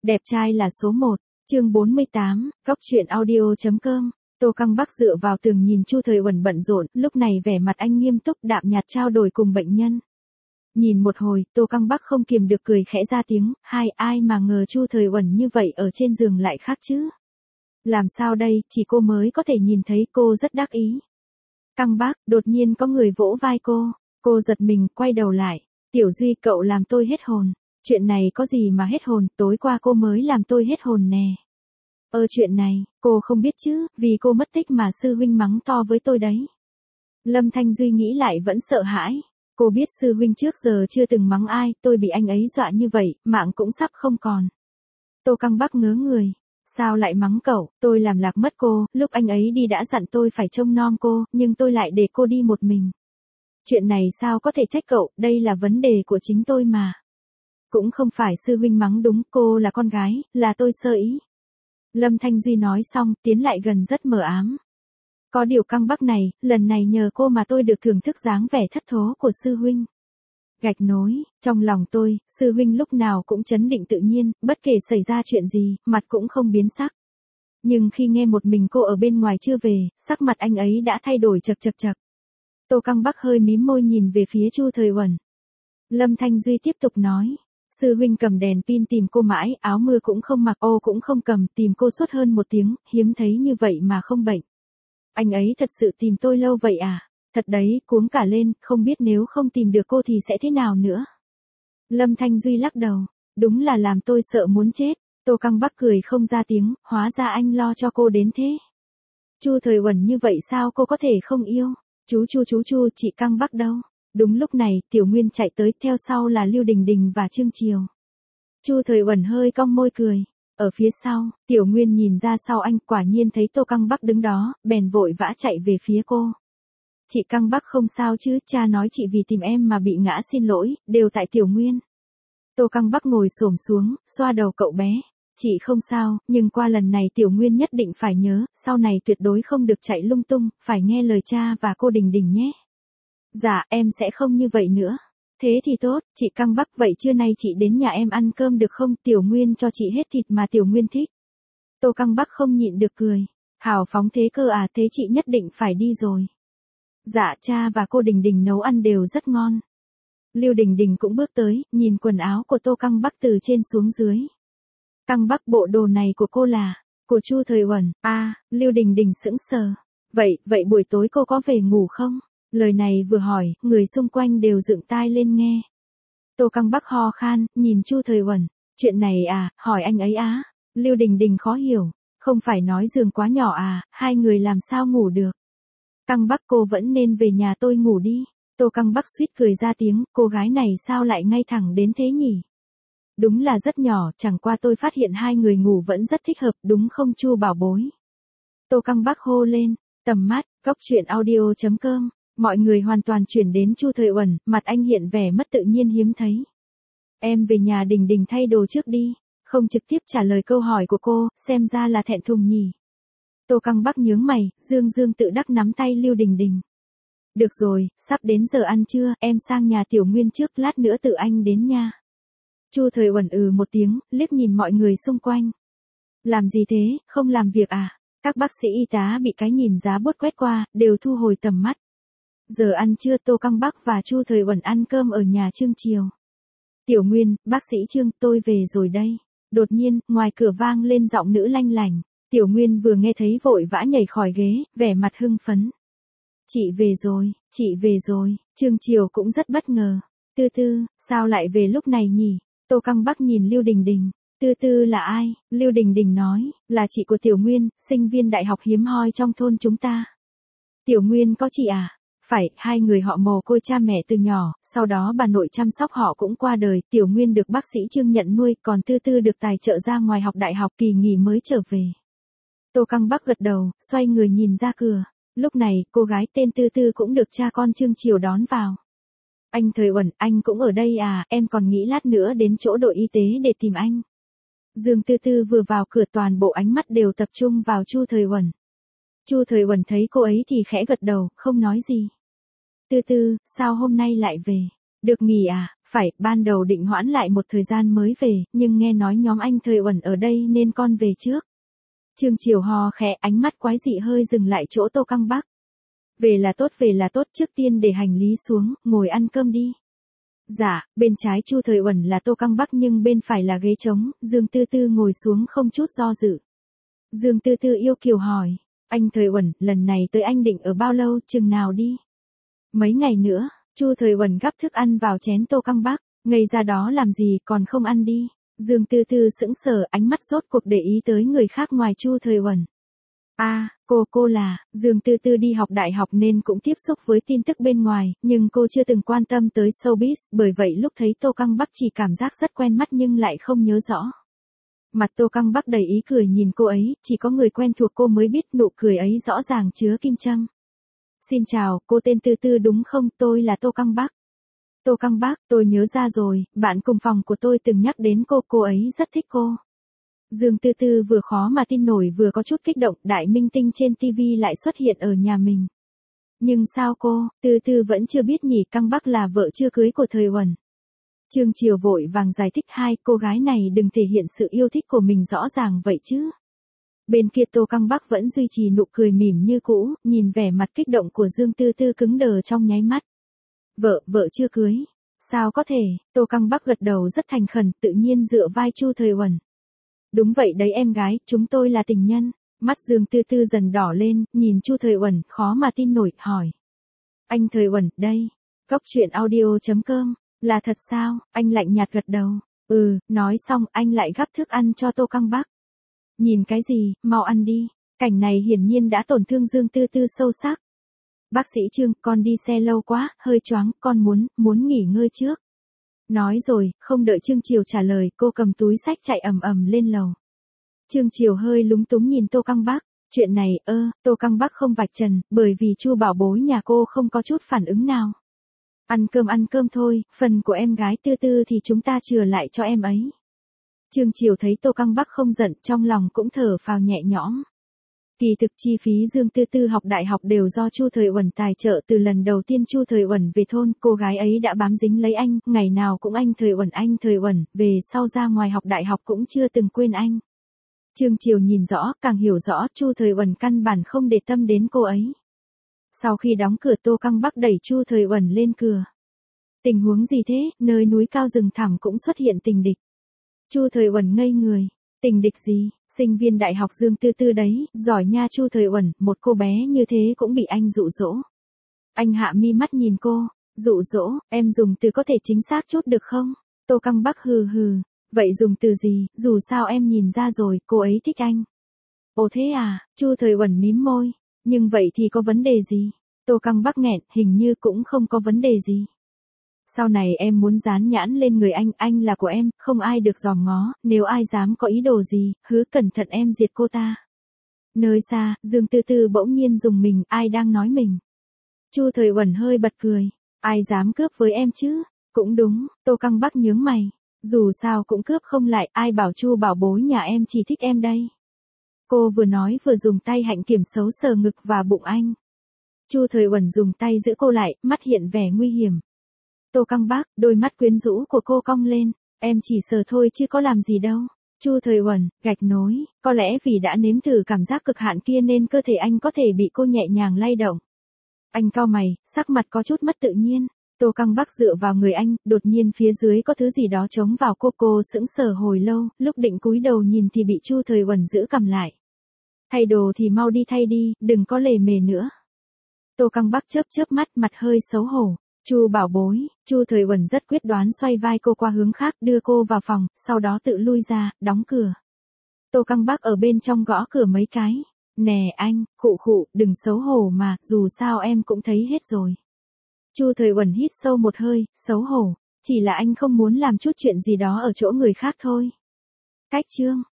Đẹp trai là số 1, chương 48, góc truyện audio.com. Tô Căng Bắc dựa vào tường nhìn Chu Thời Uẩn bận rộn, lúc này vẻ mặt anh nghiêm túc đạm nhạt trao đổi cùng bệnh nhân. Nhìn một hồi, Tô Căng Bắc không kiềm được cười khẽ ra tiếng, ai mà ngờ Chu Thời Uẩn như vậy ở trên giường lại khác chứ. Làm sao đây, chỉ cô mới có thể nhìn thấy, cô rất đắc ý. Căng Bắc, đột nhiên có người vỗ vai cô giật mình, quay đầu lại. Tiểu Duy, cậu làm tôi hết hồn. Chuyện này có gì mà hết hồn, tối qua cô mới làm tôi hết hồn nè. Chuyện này, cô không biết chứ, vì cô mất tích mà sư huynh mắng to với tôi đấy. Lâm Thanh Duy nghĩ lại vẫn sợ hãi. Cô biết sư huynh trước giờ chưa từng mắng ai, tôi bị anh ấy dọa như vậy, mạng cũng sắp không còn. Tô Căng Bắc ngớ người. Sao lại mắng cậu, tôi làm lạc mất cô, lúc anh ấy đi đã dặn tôi phải trông nom cô, nhưng tôi lại để cô đi một mình. Chuyện này sao có thể trách cậu, đây là vấn đề của chính tôi mà. Cũng không phải sư huynh mắng đúng, cô là con gái, là tôi sơ ý. Lâm Thanh Duy nói xong, tiến lại gần rất mờ ám. Có điều Căng Bắc này, lần này nhờ cô mà tôi được thưởng thức dáng vẻ thất thố của sư huynh. Gạch nối, trong lòng tôi, sư huynh lúc nào cũng trấn định tự nhiên, bất kể xảy ra chuyện gì, mặt cũng không biến sắc. Nhưng khi nghe một mình cô ở bên ngoài chưa về, sắc mặt anh ấy đã thay đổi chật. Tô Căng Bắc hơi mím môi nhìn về phía Chu Thời Uẩn. Lâm Thanh Duy tiếp tục nói. Sư huynh cầm đèn pin tìm cô mãi, áo mưa cũng không mặc, ô cũng không cầm, tìm cô suốt hơn 1 tiếng, hiếm thấy như vậy mà không bệnh. Anh ấy thật sự tìm tôi lâu vậy à? Thật đấy, cuống cả lên, không biết nếu không tìm được cô thì sẽ thế nào nữa. Lâm Thanh Duy lắc đầu, đúng là làm tôi sợ muốn chết. Tô Căng Bắc cười không ra tiếng, hóa ra anh lo cho cô đến thế. Chu Thời Uẩn như vậy sao cô có thể không yêu? Chú, chị Căng Bắc đâu? Đúng lúc này, Tiểu Nguyên chạy tới, theo sau là Lưu Đình Đình và Trương Triều. Chu Thời Uẩn hơi cong môi cười. Ở phía sau, Tiểu Nguyên nhìn ra sau anh, quả nhiên thấy Tô Căng Bắc đứng đó, bèn vội vã chạy về phía cô. Chị Căng Bắc không sao chứ, cha nói chị vì tìm em mà bị ngã, xin lỗi, đều tại Tiểu Nguyên. Tô Căng Bắc ngồi xổm xuống, xoa đầu cậu bé. Chị không sao, nhưng qua lần này Tiểu Nguyên nhất định phải nhớ, sau này tuyệt đối không được chạy lung tung, phải nghe lời cha và cô Đình Đình nhé. Dạ, em sẽ không như vậy nữa. Thế thì tốt, chị Căng Bắc, vậy trưa nay chị đến nhà em ăn cơm được không? Tiểu Nguyên cho chị hết thịt mà Tiểu Nguyên thích. Tô Căng Bắc không nhịn được cười. Hào phóng thế cơ à, thế chị nhất định phải đi rồi. Dạ, cha và cô Đình Đình nấu ăn đều rất ngon. Lưu Đình Đình cũng bước tới, nhìn quần áo của Tô Căng Bắc từ trên xuống dưới. Căng Bắc, bộ đồ này của cô là của Chu Thời Uẩn. Lưu Đình Đình sững sờ. Vậy buổi tối cô có về ngủ không? Lời này vừa hỏi, người xung quanh đều dựng tai lên nghe. Tô Căng Bắc ho khan, nhìn Chu Thời Uẩn. Chuyện này à, hỏi anh ấy á. Lưu Đình Đình khó hiểu. Không phải nói giường quá nhỏ à, hai người làm sao ngủ được. Căng Bắc, cô vẫn nên về nhà tôi ngủ đi. Tô Căng Bắc suýt cười ra tiếng, cô gái này sao lại ngay thẳng đến thế nhỉ? Đúng là rất nhỏ, chẳng qua tôi phát hiện hai người ngủ vẫn rất thích hợp, đúng không Chu bảo bối? Tô Căng Bắc hô lên. Tầm mắt, góc truyện audio.com. Mọi người hoàn toàn chuyển đến Chu Thời Uẩn, mặt anh hiện vẻ mất tự nhiên hiếm thấy. Em về nhà Đình Đình thay đồ trước đi, không trực tiếp trả lời câu hỏi của cô, xem ra là thẹn thùng nhỉ. Tô Căng Bắc nhướng mày, dương tự đắc nắm tay Lưu Đình Đình. Được rồi, sắp đến giờ ăn trưa, em sang nhà Tiểu Nguyên trước, lát nữa tự anh đến nha. Chu Thời Uẩn một tiếng, liếc nhìn mọi người xung quanh. Làm gì thế, không làm việc à? Các bác sĩ y tá bị cái nhìn giá buốt quét qua, đều thu hồi tầm mắt. Giờ ăn trưa, Tô Căng Bắc và Chu Thời Uẩn ăn cơm ở nhà Trương Triều. Tiểu Nguyên, bác sĩ Trương, tôi về rồi đây. Đột nhiên, ngoài cửa vang lên giọng nữ lanh lảnh. Tiểu Nguyên vừa nghe thấy vội vã nhảy khỏi ghế, vẻ mặt hưng phấn. Chị về rồi, Trương Triều cũng rất bất ngờ. Tư, sao lại về lúc này nhỉ? Tô Căng Bắc nhìn Lưu Đình Đình. Tư là ai? Lưu Đình Đình nói, là chị của Tiểu Nguyên, sinh viên đại học hiếm hoi trong thôn chúng ta. Tiểu Nguyên có chị à? Phải, hai người họ mồ côi cha mẹ từ nhỏ, sau đó bà nội chăm sóc họ cũng qua đời, Tiểu Nguyên được bác sĩ Trương nhận nuôi, còn Tư được tài trợ ra ngoài học đại học, kỳ nghỉ mới trở về. Tô Căng Bắc gật đầu, xoay người nhìn ra cửa. Lúc này, cô gái tên Tư cũng được cha con Trương Triều đón vào. Anh Thời Uẩn, anh cũng ở đây à, em còn nghĩ lát nữa đến chỗ đội y tế để tìm anh. Dương Tư vừa vào cửa, toàn bộ ánh mắt đều tập trung vào Chu Thời Uẩn. Chu Thời Uẩn thấy cô ấy thì khẽ gật đầu, không nói gì. Tư, sao hôm nay lại về? Được nghỉ à? Phải, ban đầu định hoãn lại một thời gian mới về, nhưng nghe nói nhóm anh Thời Uẩn ở đây nên con về trước. Trương Chiều ho khẽ, ánh mắt quái dị hơi dừng lại chỗ Tô Căng Bắc. Về là tốt, trước tiên để hành lý xuống, ngồi ăn cơm đi. Dạ, bên trái Chu Thời Uẩn là Tô Căng Bắc nhưng bên phải là ghế trống, Dương Tư Tư ngồi xuống không chút do dự. Dương Tư Tư yêu kiều hỏi, anh Thời Uẩn, lần này tới anh định ở bao lâu, chừng nào đi? Mấy ngày nữa, Chu Thời Uẩn gắp thức ăn vào chén Tô Căng Bắc, ngây ra đó làm gì còn không ăn đi. Dương Tư Tư sững sờ, ánh mắt rốt cuộc để ý tới người khác ngoài Chu Thời Uẩn. Cô là, Dương Tư Tư đi học đại học nên cũng tiếp xúc với tin tức bên ngoài, nhưng cô chưa từng quan tâm tới showbiz, bởi vậy lúc thấy Tô Căng Bắc chỉ cảm giác rất quen mắt nhưng lại không nhớ rõ. Mặt Tô Căng Bắc đầy ý cười nhìn cô ấy, chỉ có người quen thuộc cô mới biết nụ cười ấy rõ ràng chứa kim châm. Xin chào, cô tên Tư Tư đúng không, tôi là Tô Căng Bắc. Tô Căng Bắc, tôi nhớ ra rồi, bạn cùng phòng của tôi từng nhắc đến cô ấy rất thích cô. Dương Tư Tư vừa khó mà tin nổi vừa có chút kích động, đại minh tinh trên TV lại xuất hiện ở nhà mình. Nhưng sao cô, Tư Tư vẫn chưa biết nhỉ, Căng Bắc là vợ chưa cưới của Thời Uẩn. Trương Chiều vội vàng giải thích, hai cô gái này đừng thể hiện sự yêu thích của mình rõ ràng vậy chứ. Bên kia Tô Căng Bắc vẫn duy trì nụ cười mỉm như cũ, nhìn vẻ mặt kích động của Dương Tư Tư cứng đờ trong nháy mắt. Vợ chưa cưới. Sao có thể, Tô Căng Bắc gật đầu rất thành khẩn, tự nhiên dựa vai Chu Thời Uẩn. Đúng vậy đấy em gái, chúng tôi là tình nhân. Mắt Dương Tư Tư dần đỏ lên, nhìn Chu Thời Uẩn, khó mà tin nổi, hỏi. Anh Thời Uẩn, đây. Góc truyện audio.com, là thật sao? Anh lạnh nhạt gật đầu. Nói xong anh lại gắp thức ăn cho Tô Căng Bắc. Nhìn cái gì, mau ăn đi. Cảnh này hiển nhiên đã tổn thương Dương Tư Tư sâu sắc. Bác sĩ Trương, con đi xe lâu quá, hơi choáng, con muốn nghỉ ngơi trước. Nói rồi, không đợi Trương Chiều trả lời, cô cầm túi xách chạy ầm ầm lên lầu. Trương Chiều hơi lúng túng nhìn Tô Căng Bắc, chuyện này, Tô Căng Bắc không vạch trần, bởi vì Chu bảo bối nhà cô không có chút phản ứng nào. Ăn cơm thôi, phần của em gái Tư Tư thì chúng ta chừa lại cho em ấy. Trương Chiều thấy Tô Căng Bắc không giận, trong lòng cũng thở phào nhẹ nhõm. Kỳ thực chi phí Dương Tư Tư học đại học đều do Chu Thời Uẩn tài trợ, từ lần đầu tiên Chu Thời Uẩn về thôn, cô gái ấy đã bám dính lấy anh, ngày nào cũng anh Thời Uẩn, về sau ra ngoài học đại học cũng chưa từng quên anh. Trương Chiều nhìn rõ, càng hiểu rõ, Chu Thời Uẩn căn bản không để tâm đến cô ấy. Sau khi đóng cửa, Tô Căng Bắc đẩy Chu Thời Uẩn lên cửa. Tình huống gì thế, nơi núi cao rừng thẳm cũng xuất hiện tình địch. Chu Thời Uẩn ngây người. Tình địch gì, sinh viên đại học Dương Tư Tư đấy, giỏi nha Chu Thời Uẩn, một cô bé như thế cũng bị anh dụ dỗ. Anh hạ mi mắt nhìn cô, dụ dỗ, em dùng từ có thể chính xác chút được không? Tô Căng Bắc hừ, vậy dùng từ gì, dù sao em nhìn ra rồi, cô ấy thích anh. Ồ thế à, Chu Thời Uẩn mím môi, nhưng vậy thì có vấn đề gì? Tô Căng Bắc nghẹn, hình như cũng không có vấn đề gì. Sau này em muốn dán nhãn lên người anh là của em, không ai được dòm ngó, nếu ai dám có ý đồ gì, hứa cẩn thận em diệt cô ta. Nơi xa, Dương Tư Tư bỗng nhiên dùng mình, ai đang nói mình. Chu Thời Uẩn hơi bật cười, ai dám cướp với em chứ? Cũng đúng, Tô Căng Bắc nhướng mày, dù sao cũng cướp không lại, ai bảo Chu bảo bối nhà em chỉ thích em đây. Cô vừa nói vừa dùng tay hạnh kiểm xấu sờ ngực và bụng anh. Chu Thời Uẩn dùng tay giữ cô lại, mắt hiện vẻ nguy hiểm. Tô Căng Bắc, đôi mắt quyến rũ của cô cong lên, em chỉ sờ thôi chứ có làm gì đâu. Chu Thời Uẩn, gạch nối, có lẽ vì đã nếm thử cảm giác cực hạn kia nên cơ thể anh có thể bị cô nhẹ nhàng lay động. Anh cau mày, sắc mặt có chút mất tự nhiên. Tô Căng Bắc dựa vào người anh, đột nhiên phía dưới có thứ gì đó chống vào cô sững sờ hồi lâu, lúc định cúi đầu nhìn thì bị Chu Thời Uẩn giữ cầm lại. Thay đồ thì mau đi thay đi, đừng có lề mề nữa. Tô Căng Bắc chớp mắt, mặt hơi xấu hổ. Chu bảo bối, Chu Thời Uẩn rất quyết đoán xoay vai cô qua hướng khác, đưa cô vào phòng, sau đó tự lui ra, đóng cửa. Tô Căng Bắc ở bên trong gõ cửa mấy cái. Nè anh, khụ, đừng xấu hổ mà, dù sao em cũng thấy hết rồi. Chu Thời Uẩn hít sâu một hơi, xấu hổ, chỉ là anh không muốn làm chút chuyện gì đó ở chỗ người khác thôi. Cách chương